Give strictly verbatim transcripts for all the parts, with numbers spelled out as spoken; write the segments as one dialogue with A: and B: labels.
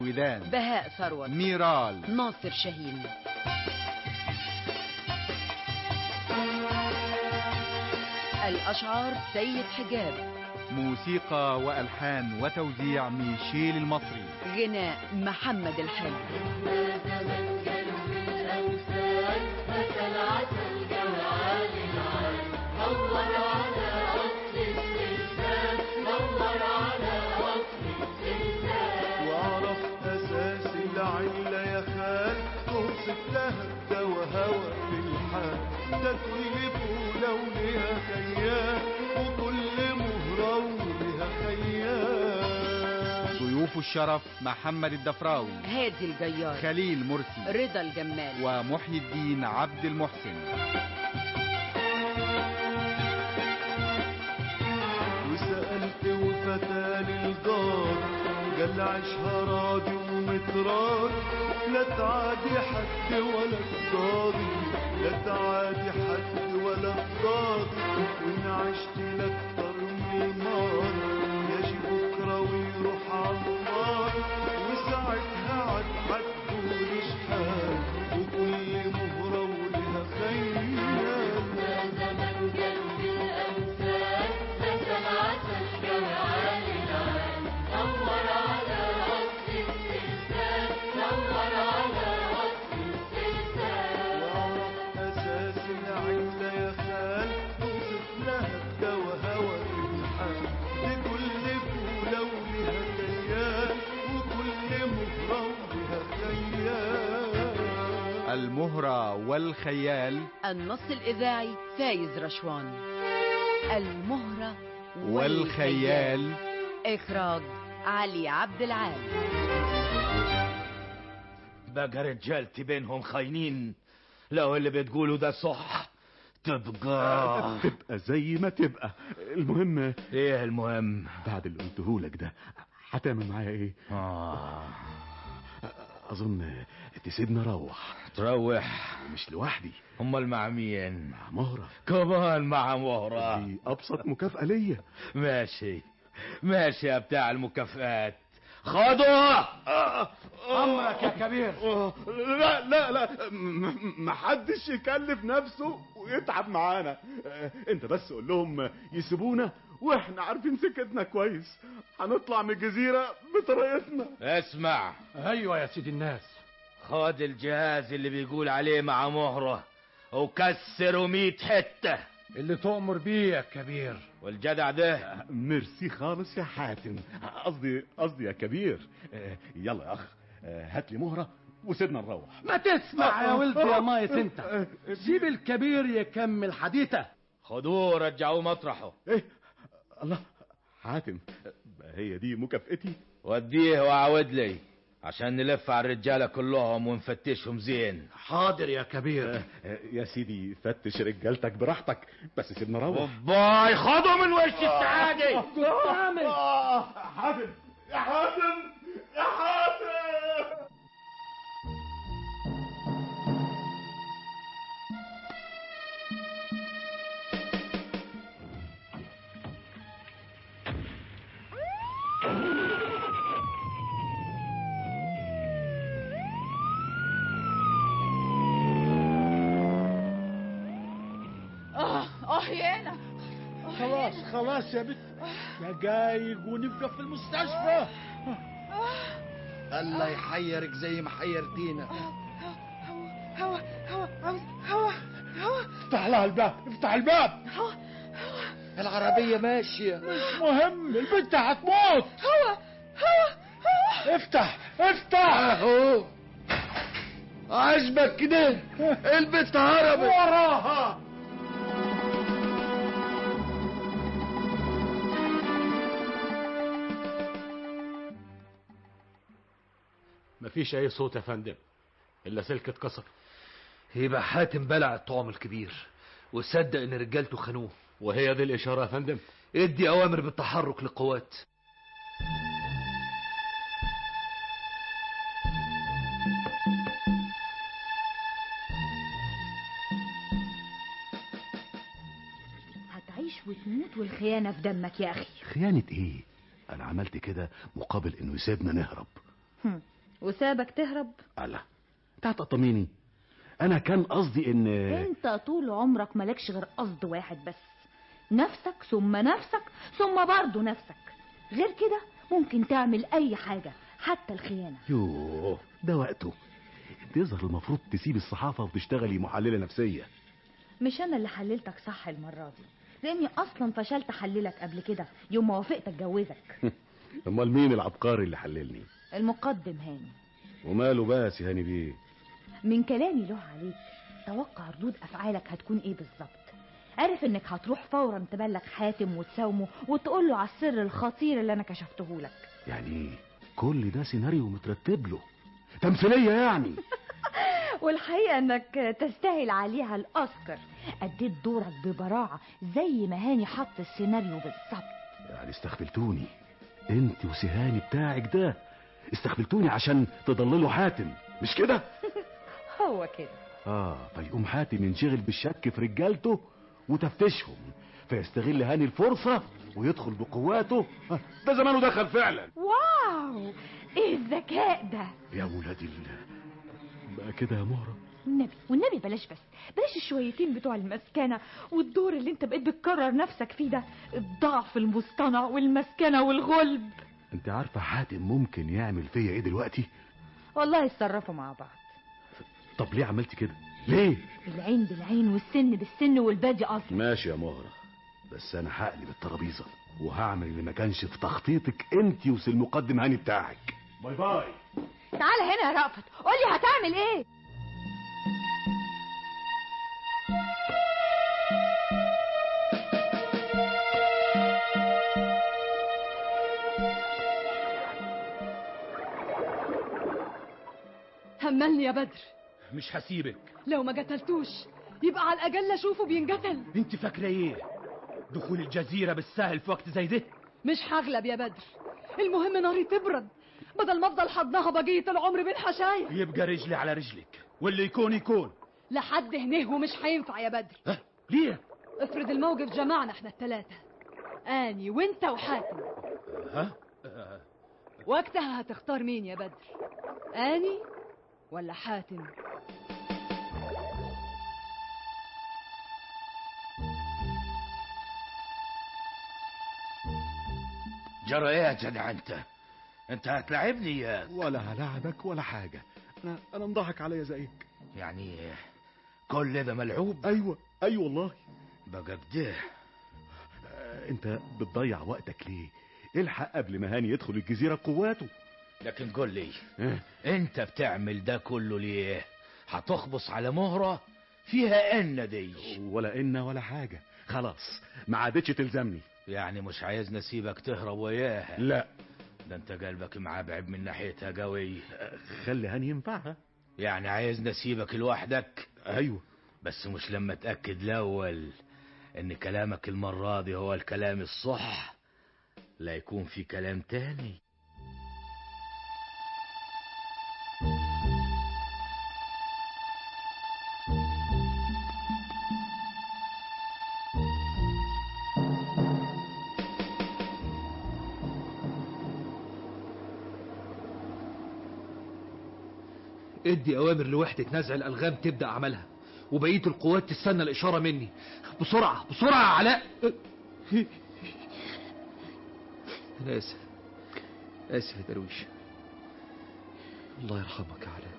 A: ودان،
B: بهاء ثروت،
A: ميرال،
B: ناصر شاهين. الأشعار سيد حجاب،
A: موسيقى وألحان وتوزيع ميشيل المصري،
B: غناء محمد الحلو.
C: ده كل بولة وليها خيال وكل مهرة وليها خيال.
A: ضيوف الشرف محمد الدفراوي،
B: هادي الجيار،
A: خليل مرسي،
B: رضا الجمال،
A: ومحي الدين عبد المحسن.
C: وسألت وفتاني الجار قال عيشها راضي ومتراضي، لا تعادي حد ولا تضاضي، لا تعادي حد ولا تضاضي، وإن عشت لأكتر من الماضي يجي بكرة ويروح عالنار، وساعتها عاد هتقول شحال وكل مهرة ولها خيال.
D: يا زمن قلبي الأمثال مثل عسل جمال العال، نور على وصف السلسال، نور على وصف السلسال.
C: وأعرف أساس العلة يا خال توصف لها الدوا هوى الحال، لكل فولة ولها كيان وكل مهرة ولها خيال.
A: المهرة والخيال.
B: النص الإذاعي فايز رشوان. المهرة
A: والخيال.
B: إخراج علي عبد العال.
E: بقى رجالتي بينهم خاينين، لو اللي بتقوله ده صح تبقى
F: تبقى زي ما تبقى. المهم
E: ايه المهم؟
F: بعد اللي قلتهولك ده هتعمل معايا ايه؟
E: آه.
F: اظن تسيبني اروح.
E: تروح؟
F: مش لوحدي،
E: امال مع مين؟
F: مع مهرة.
E: كمان مع مهرة؟
F: دي ابسط مكافأة ليا.
E: ماشي ماشي يا بتاع المكافآت، خدوا.
G: امرك يا كبير.
F: لا لا لا، محدش يكلف نفسه ويتعب معانا. انت بس قول لهم يسيبونا واحنا عارفين سكتنا كويس، هنطلع من الجزيرة بطريقتنا.
E: اسمع.
G: ايوه يا سيدي الناس.
E: خد الجهاز اللي بيقول عليه مع مهرة وكسره مية حتة.
G: اللي تؤمر بيه يا كبير.
E: والجدع ده
F: ميرسي خالص يا حاتم، قصدي قصدي يا كبير. يلا يا اخ، هات لي مهرة وسيبنا نروح.
G: ما تسمع يا ولد يا مايس، انت سيب الكبير يكمل حديثه.
E: خدوه رجعوه مطرحه.
F: ايه الله حاتم، هي دي مكافئتي؟
E: وديه وعود لي عشان نلف على الرجالة كلهم ونفتشهم زين.
G: حاضر يا كبير.
F: آه يا سيدي فتش رجالتك براحتك، بس سيبنا نروح.
E: باي خدوا من وش السعادة.
F: آه حاتم يا حاتم يا حاتم.
B: أحيانا
G: خلاص خلاص يا بنت، دقايق ونبقى في المستشفى.
H: الله يحيرك زي ما حيرتينا.
B: هوا هوا هوا هوا هوا.
G: افتح لها الباب، افتح الباب.
B: هوا
H: العربية ماشية.
G: مش مهم، البنت هتموت.
B: هوا هوا هوا.
G: افتح افتح
H: اهو. عجبك كده؟ البنت هربت.
G: وراها. مفيش اي صوت يا فندم الا سلك اتكسر.
I: يبقى حاتم بلع الطعم الكبير وصدق ان رجالته خانوه.
G: وهي دي الاشاره يا فندم.
I: ادي اوامر بالتحرك للقوات.
J: هتعيش وتموت والخيانه في دمك يا اخي.
F: خيانة ايه؟ انا عملت كده مقابل انه يسيبنا نهرب.
J: هم. وسابك تهرب؟
F: الله، انت هتطمني. انا كان قصدي ان
J: انت طول عمرك مالكش غير قصد واحد بس، نفسك ثم نفسك ثم برضه نفسك. غير كده ممكن تعمل اي حاجة، حتى الخيانة.
F: يوه، ده وقته. انت يظهر المفروض تسيب الصحافة وتشتغلي محللة نفسية.
J: مش انا اللي حللتك صح المرة دي، لاني اصلا فشلت احللك قبل كده يوم ما وافقت اتجوزك.
F: امال مين العبقري اللي حللني؟
J: المقدم هاني.
F: وماله بس يا هاني بيه؟
J: من كلامي له عليك توقع ردود افعالك هتكون ايه بالظبط. عارف انك هتروح فورا تبلغ حاتم وتساومه وتقول له على السر الخطير اللي انا كشفته لك.
F: يعني كل ده سيناريو مترتب له، تمثيلية يعني.
J: والحقيقة انك تستاهل عليها الاوسكار، اديت دورك ببراعة زي ما هاني حط السيناريو بالظبط.
F: يعني استغفلتوني انت وسهاني بتاعك ده، استغفلتوني عشان تضللوا حاتم، مش كده؟
J: هو كده.
F: اه، فيقوم حاتم ينشغل بالشك في رجالته وتفتشهم، فيستغل هاني الفرصة ويدخل بقواته. ده زمانه دخل فعلا.
J: واو، ايه الذكاء ده
F: يا ولاد الله. بقى كده يا مهرة؟
J: النبي والنبي بلاش، بس بلاش الشويتين بتوع المسكنة والدور اللي انت بقيت بتكرر نفسك فيه ده، الضعف المصطنع والمسكنة والغلب.
F: انت عارفة حاتم ممكن يعمل فيا ايه دلوقتي؟
J: والله يتصرفوا مع بعض.
F: طب ليه عملت كده؟ ليه؟
J: العين بالعين والسن بالسن والبادي اصلا.
F: ماشي يا مهرة، بس انا هقلب الترابيزة وهعمل اللي ما كانش في تخطيطك انت وسي المقدم هاني بتاعك. باي باي.
J: تعال هنا يا رأفت، قولي هتعمل ايه؟
B: هملني يا بدر.
E: مش هسيبك.
B: لو ما قتلتوش يبقى على الاقل اشوفه بينقتل.
E: انت فاكره ايه؟ دخول الجزيرة بالسهل في وقت زي ده؟
B: مش هغلب يا بدر، المهم ناري تبرد بدل ما افضل حضنها بقية العمر بين حشايا.
E: يبقى رجلي على رجلك، واللي يكون يكون.
B: لحد هنيه ومش هينفع يا بدر.
E: ها؟ ليه؟
B: افرض الموقف جمعنا احنا التلاتة، اني وانت وحاتم.
E: ها؟ أه.
B: وقتها هتختار مين يا بدر؟ اني ولا حاتم؟
E: جرى ايه يا جدع انت؟ انت هتلعبني يا
F: ولا هلعبك ولا حاجة، انا انا مضحك عليا زيك.
E: يعني كل ده ملعوب؟
F: ايوه ايوه والله.
E: بقى كده.
F: آه، انت بتضيع وقتك ليه؟ الحق قبل ما هاني يدخل الجزيرة بقواته.
E: لكن قول لي
F: اه؟
E: انت بتعمل ده كله ليه؟ هتخبص على مهرة فيها ان دي؟
F: ولا ان ولا حاجة، خلاص ما عادتش تلزمني.
E: يعني مش عايزني اسيبك تهرب وياها؟
F: لا،
E: ده انت قلبك معبعب من ناحيتها قوي.
F: خلي هاني ينفعها.
E: يعني عايزني اسيبك لوحدك؟
F: ايوه،
E: بس مش لما اتاكد الاول ان كلامك المرة دي هو الكلام الصح، لا يكون في كلام تاني.
I: ادي اوامر لوحدة نزع الالغام تبدأ عملها، وبقية القوات تستنى الاشارة مني. بسرعة بسرعة يا علاء. انا اسف، اسف يا درويش. الله يرحمك يا علاء.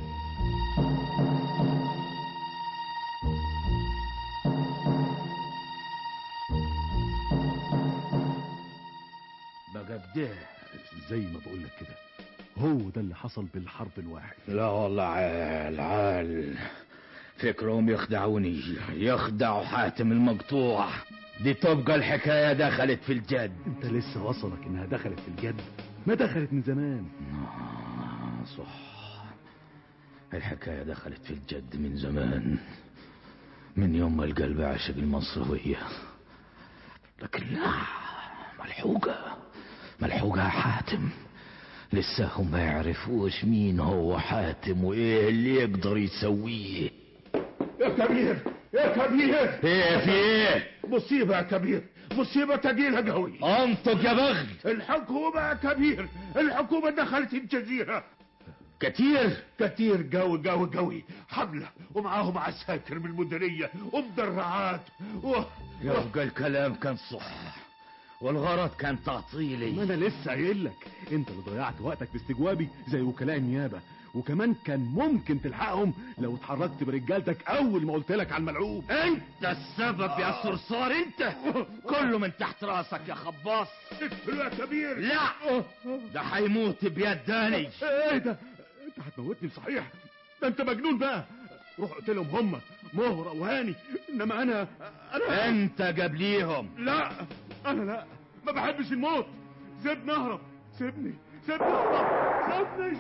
E: بقى كده
F: زي ما بقول لك كده، هو ده اللي حصل بالحرب الواحد.
E: لا والله عال عال، فكرهم يخدعوني، يخدعوا حاتم المقطوع. دي تبقى الحكاية دخلت في الجد.
F: انت لسه وصلك انها دخلت في الجد؟ ما دخلت من زمان.
E: آه صح، الحكاية دخلت في الجد من زمان، من يوم ما القلب عاشق المصروية. لكن لا، ملحوقة ملحوقة يا حاتم. لسه هم ما يعرفوش مين هو حاتم وايه اللي يقدر يسويه.
H: يا كبير يا كبير،
E: ايه في ايه؟
H: مصيبة يا كبير، مصيبة تقيلة قوي.
E: انطق يا بغل.
H: الحكومة يا كبير، الحكومة دخلت الجزيرة.
E: كتير
H: كتير قوي قوي قوي، حملة ومعاهم عساكر من المديرية ومدرعات و...
E: يبقى الكلام كان صح والغرض كان تعطيلي.
F: ما انا لسه قايل لك، انت اللي ضيعت وقتك في استجوابي زي وكلاء النيابه، وكمان كان ممكن تلحقهم لو اتحركت برجالتك اول ما قلت لك على الملعوب.
E: انت السبب يا صرصار، انت كله من تحت راسك يا خباص.
H: اقتلوا يا كبير.
E: لا، ده هيموت بيداني.
F: ايه ده؟ انت هتموتني صحيح؟ ده انت مجنون بقى. روح اقتلهم هم، مهرة وهاني، انما انا انا
E: انت جابليهم.
F: لا انا لا، ما بحبش الموت. سيبني اهرب، سيبني سيبني اهرب، سيبني.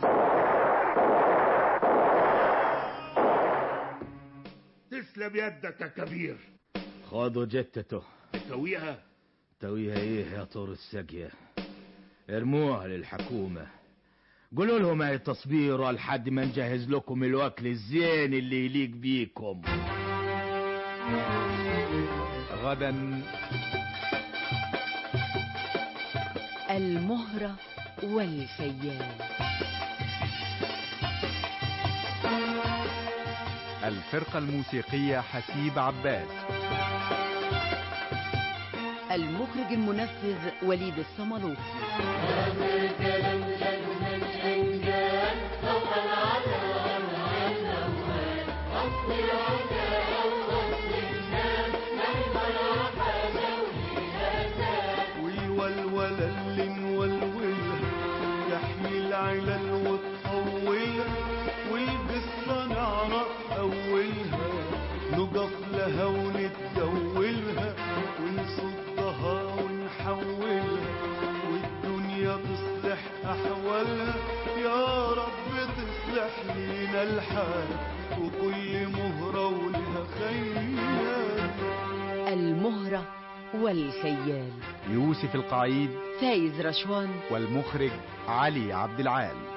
H: تسلم يدك يا كبير.
E: خدوا جتته.
H: تويها
E: تويها ايه يا طور الساقية؟ ارموها للحكومة، قولوا لهم هي تصبيرة لحد ما نجهز لكم الوكل الزين اللي يليق بيكم.
A: غدا
K: المهرة والخيال.
A: الفرقة الموسيقية حسيب عباس.
K: المخرج المنفذ وليد الصملوطي.
D: هذا الكلام لمن أنجال فوق العذاب والهوان، أصل العذاب وأصل الناس مهما راح لونها زاد.
C: والولولة اللي نولولها تحمي العلل وتطولها، والقصة نعرف أولها نقف لها ونتدولها ونصدها ونحولها، والدنيا تصلح أحوالها. يا رب تصلح لينا الحال، وكل مهرة ولها خيال.
K: المهرة والخيال.
A: يوسف القعيد
K: فايز رشوان.
A: والمخرج علي عبد العال.